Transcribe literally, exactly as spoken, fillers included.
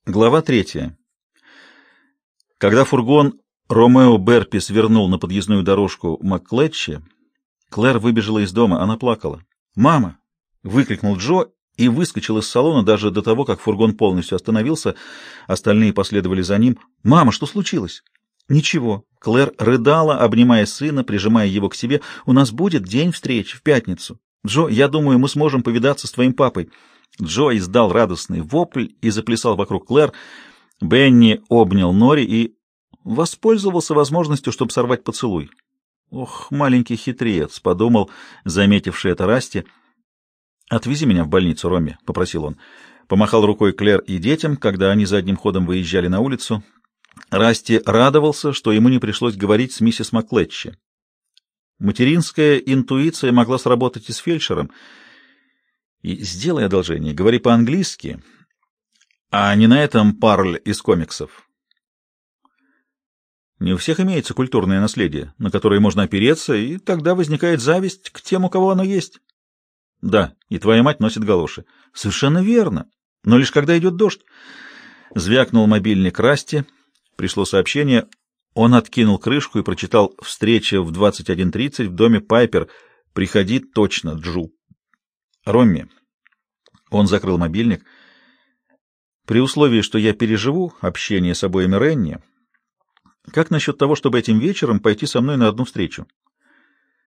Глава третья. Когда фургон Ромео Берпи свернул на подъездную дорожку Макклетчи, Клэр выбежала из дома, она плакала. «Мама!» — выкрикнул Джо и выскочил из салона даже до того, как фургон полностью остановился. Остальные последовали за ним. «Мама, что случилось?» «Ничего». Клэр рыдала, обнимая сына, прижимая его к себе. «У нас будет день встреч в пятницу. Джо, я думаю, мы сможем повидаться с твоим папой». Джо издал радостный вопль и заплясал вокруг Клэр. Бенни обнял Нори и воспользовался возможностью, чтобы сорвать поцелуй. «Ох, маленький хитрец», — подумал, заметивший это Расти. «Отвези меня в больницу, Ромми», — попросил он. Помахал рукой Клэр и детям, когда они задним ходом выезжали на улицу. Расти радовался, что ему не пришлось говорить с миссис Макклетчи. Материнская интуиция могла сработать и с фельдшером. И сделай одолжение, говори по-английски, а не на этом парль из комиксов. Не у всех имеется культурное наследие, на которое можно опереться, и тогда возникает зависть к тем, у кого оно есть. Да, и твоя мать носит галоши. Совершенно верно, но лишь когда идет дождь. Звякнул мобильник Расти, пришло сообщение. Он откинул крышку и прочитал: «Встреча в двадцать один тридцать в доме Пайпер. Приходи точно, Джу». Ромми. Он закрыл мобильник. При условии, что я переживу общение с обоими Ренни, как насчет того, чтобы этим вечером пойти со мной на одну встречу?